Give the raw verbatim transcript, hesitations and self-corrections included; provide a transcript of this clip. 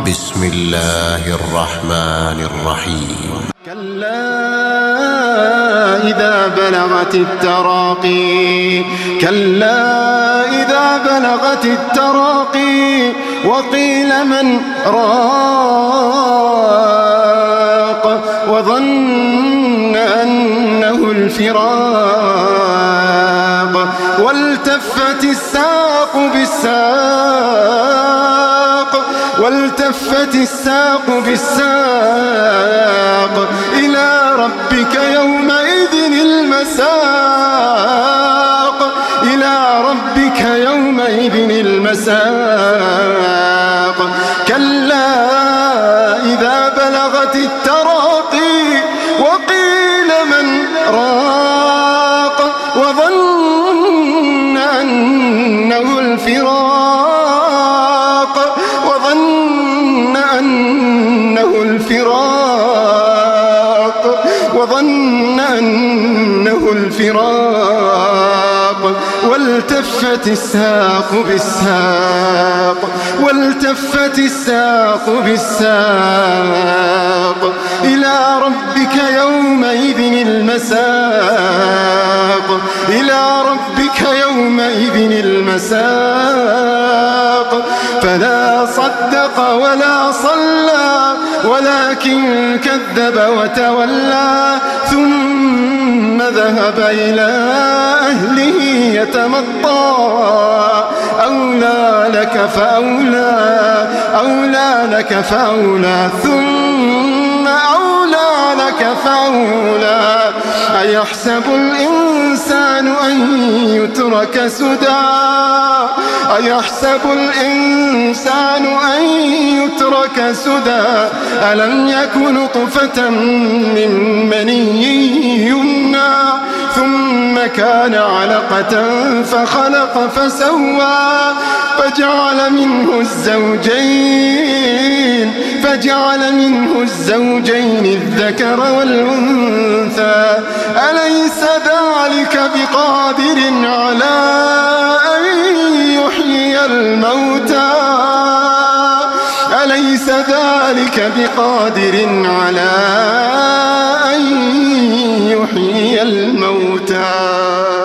بسم الله الرحمن الرحيم. كلا إذا بلغت التراقي كلا إذا بلغت التراقي وقيل من راق وظن أنه الفراق والتفت الساق بالساق والتفت الساق بالساق إلى ربك يومئذ المساق إلى ربك يومئذ المساق كلا إذا بلغت التراقي وقيل من راق وظن أنه الفراق وظن أنه الفراق وظن أنه الفراق والتفت الساق بالساق والتفت الساق بالساق إلى ربك يومئذ المساق إلى ربك يومئذ المساق فلا صدق ولا صلى ولكن كذب وتولى ثم ذهب إلى أهله يتمطى أولى لك فأولى أولى لك فأولى ثم أولى لك فأولى أيحسب الإنسان أن يترك سدى أيحسب الإنسان أن يترك سدى ألم يك نطفة من مني يمنى ثم كان علقة فخلق فسوى فجعل منه الزوجين فجعل منه الزوجين الذكر والأنثى أليس ذلك بقادر على أن يحيي الموتى أليس ذلك بقادر على أن يحيي الموتى